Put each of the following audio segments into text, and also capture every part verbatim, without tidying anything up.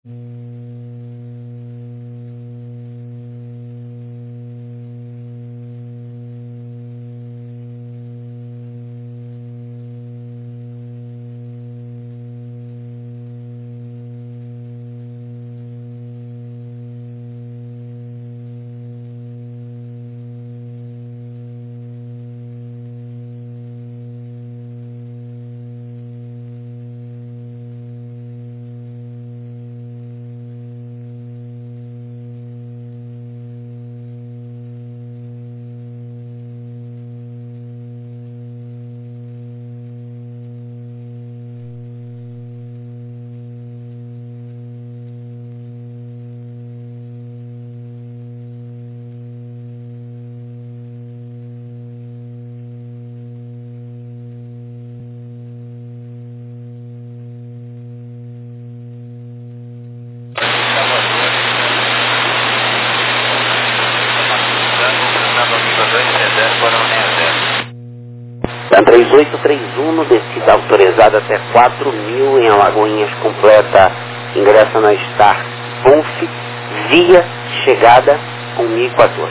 três oito três um, descida autorizada até quatro mil em Alagoinhas completa, ingressa na Star Conf, via chegada com mil e quatorze.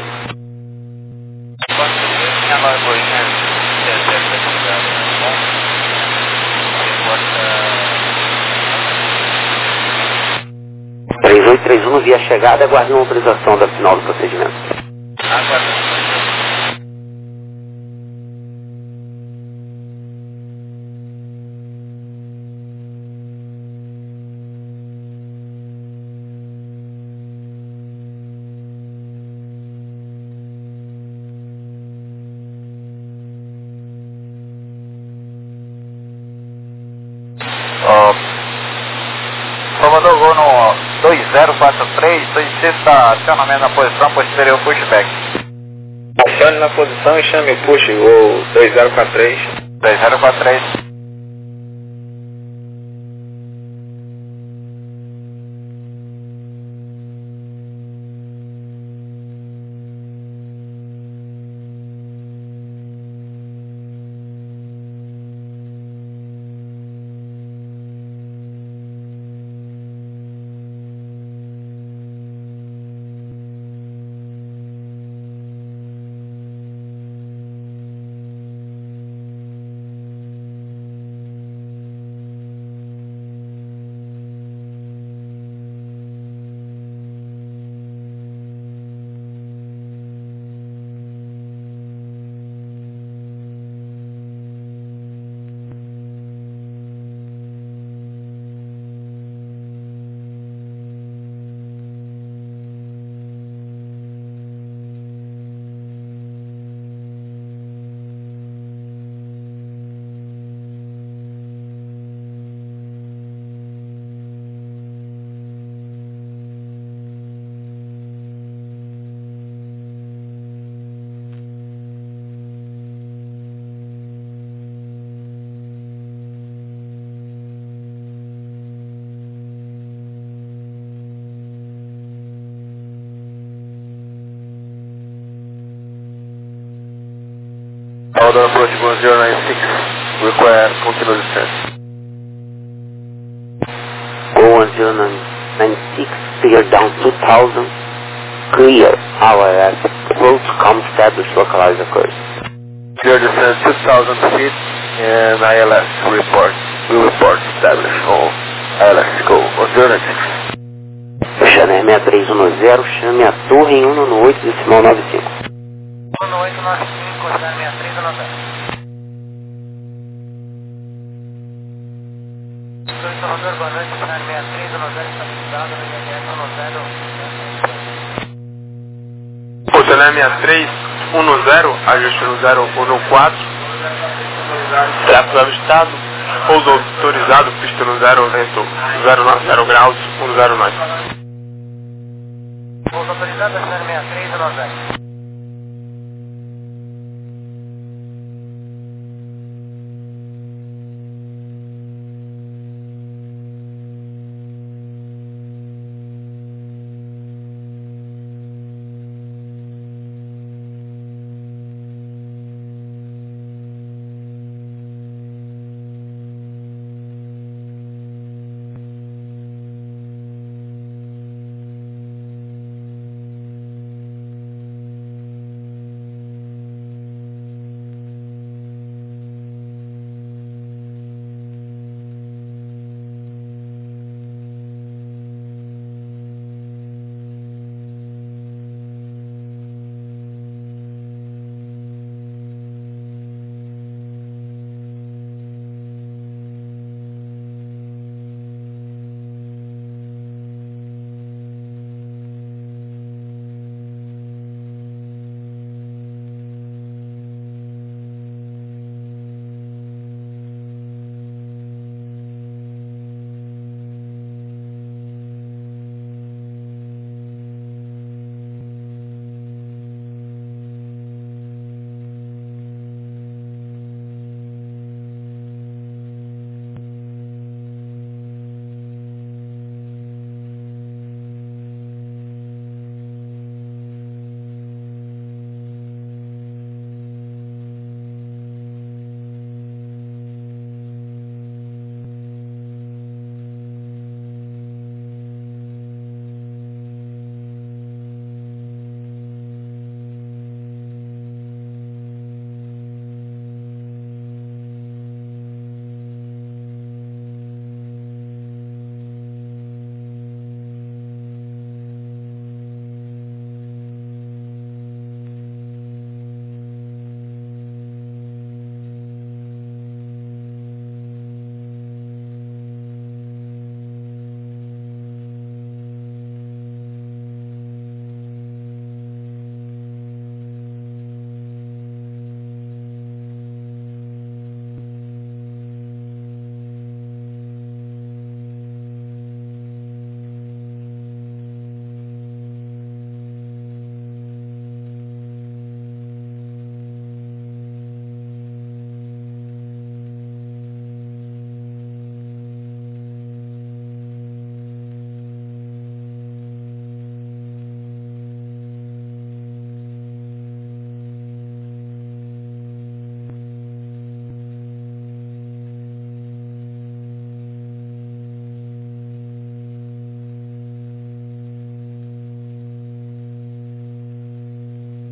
Em Alagoinhas, deserta chegada, bom? três oito três um, via chegada, aguarde uma autorização da final do procedimento. Aguarde. Salvador, vou no dois zero quatro três, solicita acionamento na posição posterior pushback. Acione na posição e chame o push, o dois zero quatro três. dois zero quatro três. Order approach one zero nine six, require continuous descent. Go one zero nine six, clear down two thousand, clear our left approach, calm established, localize occurs. Clear descent two thousand feet and I L S report. We report established on I L S, go one zero nine six. Channel seis três um zero, chame a torre em um um oito, decimal nove cinco. um oito nove cinco, chame a três um zero. Salvador, boa noite, chame a três um zero, estabilizado, no I M S um zero. Porto seis três um zero, ajuste no zero um quatro. Tráfego ajustado, pouso autorizado, pista no zero, vento zero graus, um zero nove. Pouso autorizado, chame a três um zero.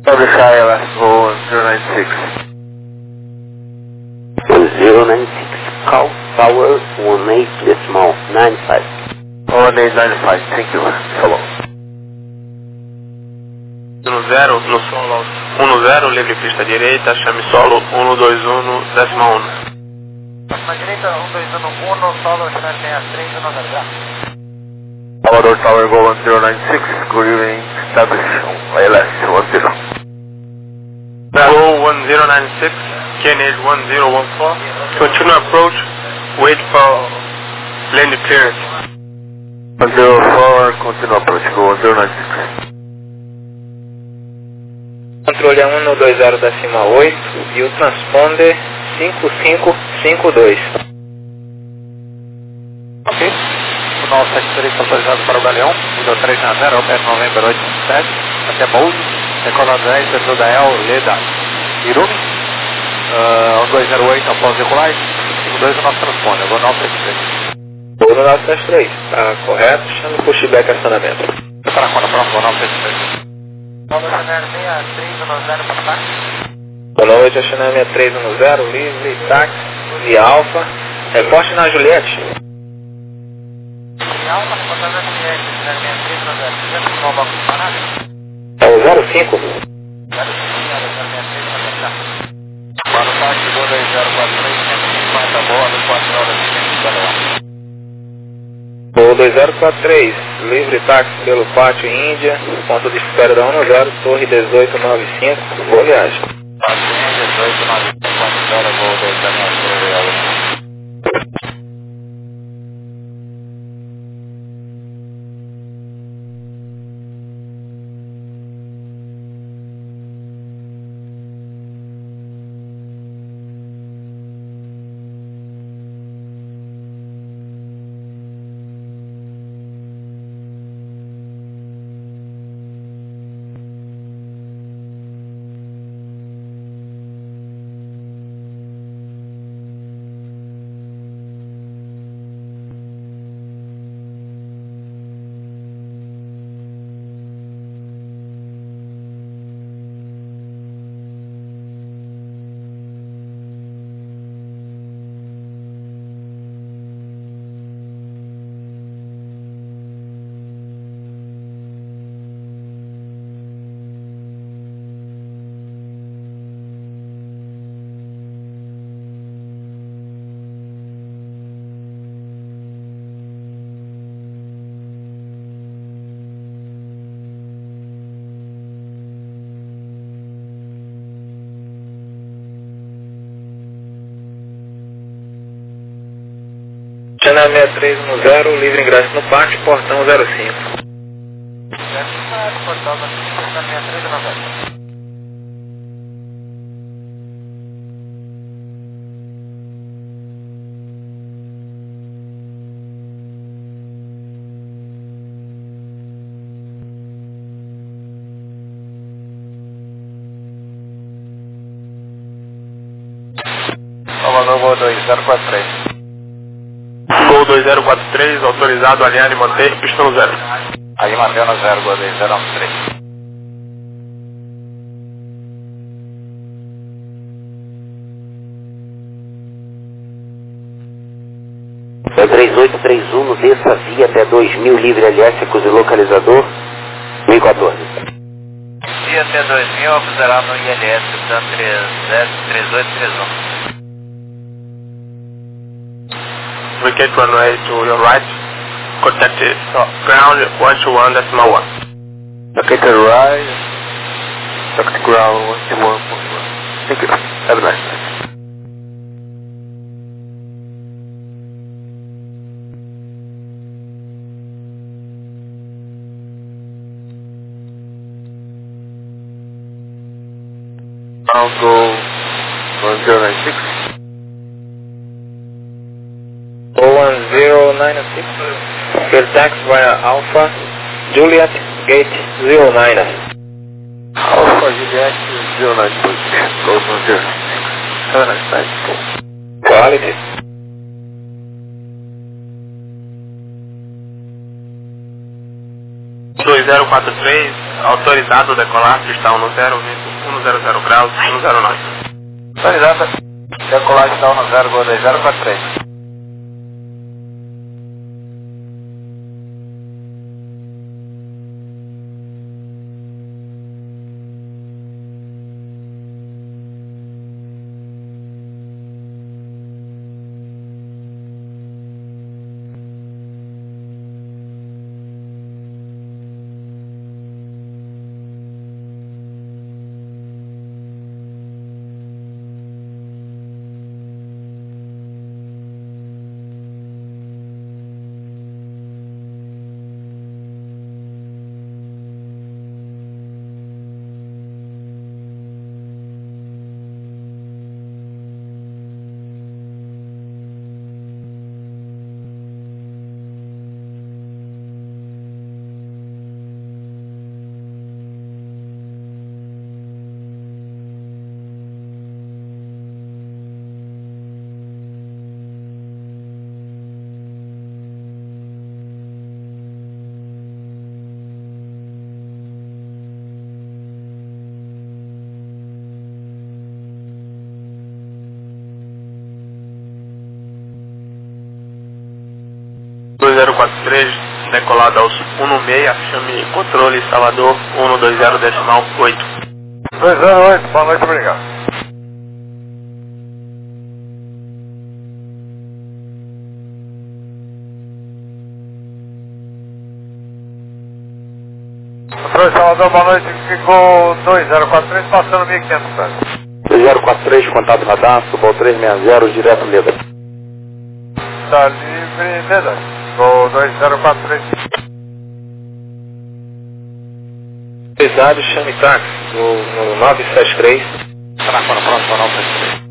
Publisher last roll zero nine six. zero nine six, call tower one eight decimal nine five. one eight nine five, thank you. Falou. um zero, no solo um zero, livre pista direita, chame solo um dois um, décima um. Na direita, um dois um, solo, chame seis três, um zero grau. Salvador Tower, go one zero nine six, good evening, establish I L S one zero. Go one zero nine six, K N H one zero one four, continue approach, wait for lane clearance. one zero four, continue approach, go one zero nine six. Controle a um dois zero décima oito e o transponder cinco cinco cinco dois. Ok. O nosso sete três está autorizado para o Galeão, nível três na zero, Alpes November oito sete, até Molde, Econo dez, Pedro Dael, Leda, Irumi, uh, um dois zero oito após decolar, cinco dois o nosso transponder, vou no sete três. Vou no nove sete três, está correto, chame o pushback acionamento. Para quando, pronto, vou no sete três. Boa noite, Axané seis três um zero, livre, táxi, via Alfa, reporte na Juliette. É o zero cinco. Para o táxi dois zero quatro três, cento e cinquenta bolas, quatro horas e vinte da Leão. Voo dois zero quatro três, livre táxi pelo Pátio Índia, ponto de espera da um zero, Torre dezoito noventa e cinco, boa viagem. Pátio Índia, dezoito noventa e cinco, voo dois zero quatro três. Axané seis três um zero, livre ingresso no pátio, portão zero cinco. Portão seis três um zero. Salvador, voo dois zero quatro três. Gol dois zero quatro três, autorizado, alinhar e manter, pista no zero. Ali mantendo no zero, gol dois zero três. É três oito três um, desça via até dois mil, livre L S, acuse localizador, mil e quatorze. Via até dois mil, acusará no I L S, portanto três oito três um. Vacate runway to your right, contact ground one two one decimal one. Vacate right, contact ground one two one point one. Thank you, have a nice day. I'll go one zero nine six. one zero nine six, clear taxi via Alpha, Juliet, gate zero nine. Alpha Juliet zero nine six, go one zero nine six. Have a nice night. Quality. dois zero quatro três, autorizado decolar, pista um zero, vento um zero zero graus, um zero nove. Autorizada, decolar está um zero, gol dois zero quatro três. dois zero quatro três, decolado aos um no seis, chame controle Salvador um dois zero decimal oito. dois zero oito, boa noite, obrigado. Controle Salvador, boa noite, ficou dois zero quatro três, passando mil e quinhentos pés. dois zero quatro três, contato radar, Subol três seis zero, direto Leda. Está livre, Leda. Gol dois zero quatro três. Autorizado, chame táxi, no, no nove sete três. Para fora, próximo, nove sete três.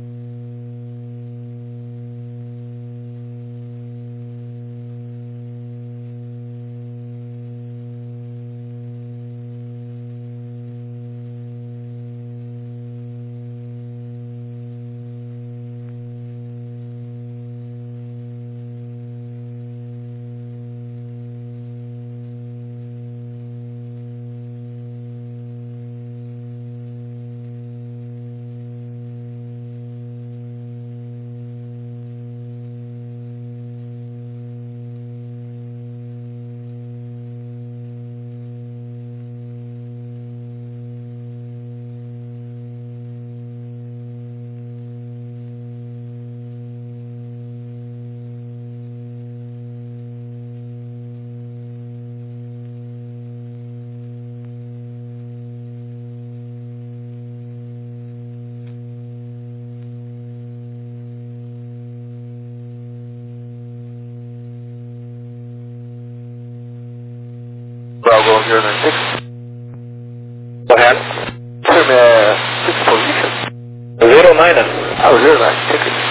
Bravo zero nine six. Correto. Firme é six position. zero nine. Oh, zero nine, ticket.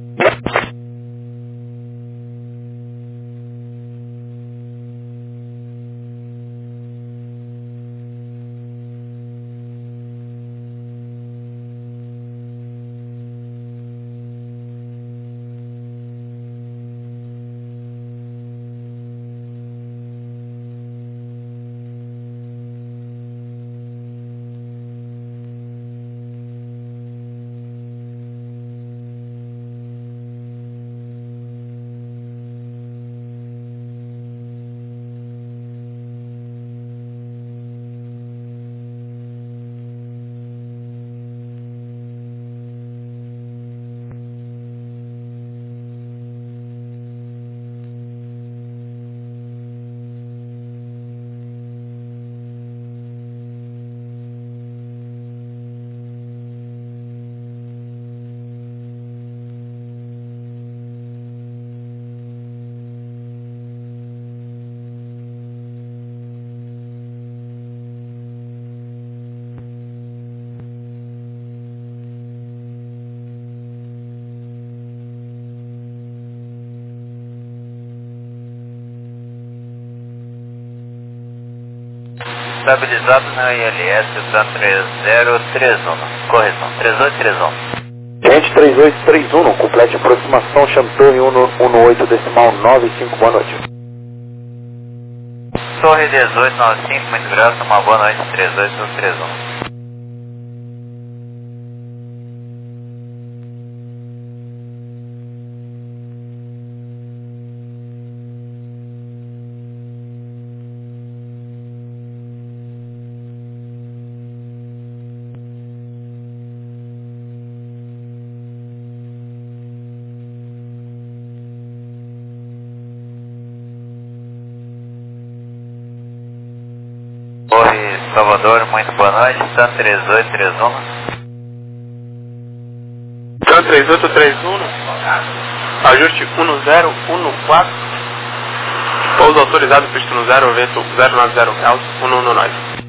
Estabilizado na I L S da três zero três um, correção, três oito três um. Gente, três oito três um, complete aproximação, chame torre um oito decimal nove cinco, boa noite. Torre dezoito noventa e cinco, muito graça, uma boa noite, três oito três um. Torre Salvador, muito boa noite, Sun três oito três um. Sun três oito três um, ajuste um zero um quatro, pouso autorizado, pista no zero, vento zero nove zero graus, um um nove.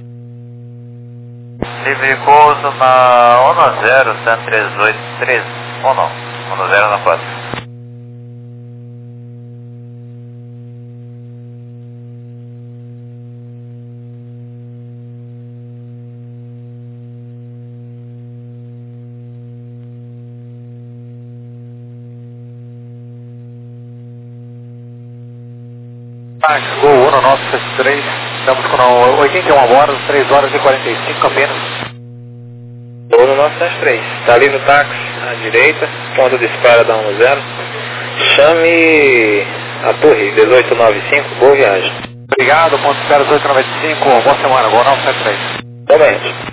Livre pouso na um zero, Sun três oito três um, um zero na quatro. Gol um, nosso três, estamos com oitenta e uma horas, três horas e quarenta e cinco apenas. Gol no nosso três, está livre o táxi à direita, ponto de espera da um zero. Chame a torre dezoito noventa e cinco, boa viagem. Obrigado, ponto de espera dezoito noventa e cinco, boa semana, Gol nove sete três. Somente.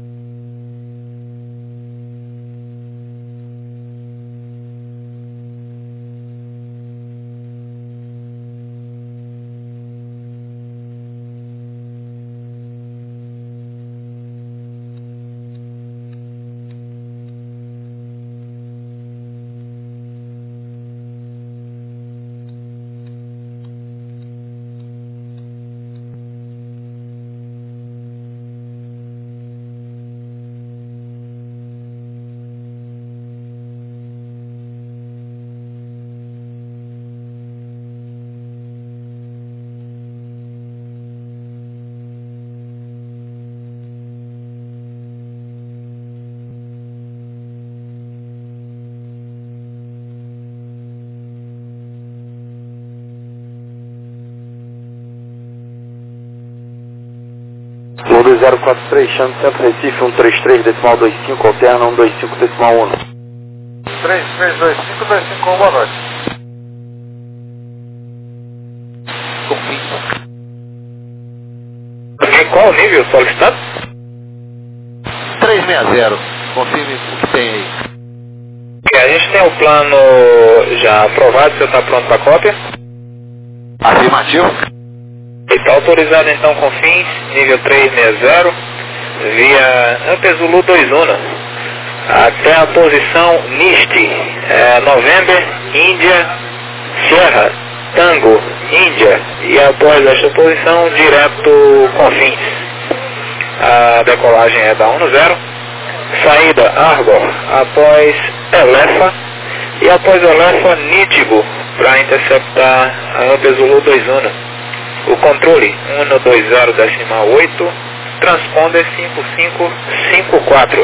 Gol dois zero quatro três, chame Centro Recife, um três três, decimal dois cinco, alterna um dois cinco, decimal um. três três dois cinco dois cinco, boa noite. Confim. Em qual nível solicitado? três seis zero, confirme o que tem aí. A gente tem o plano já aprovado, o senhor está pronto para a cópia? Afirmativo. Está autorizado então com fins, nível três seis zero, via Ampezulu dois um, até a posição N I S T, é, November, Índia, Sierra, Tango, Índia, e após esta posição, direto com fins. A decolagem é da um zero, saída Argor, após Elefa, e após Elefa, Nítigo, para interceptar a Ampezulu dois um. O controle um dois zero decimal oito, transponder cinco cinco cinco quatro.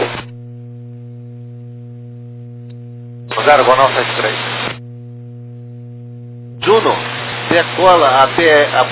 zero Gol nove sete três. Juno, decola até a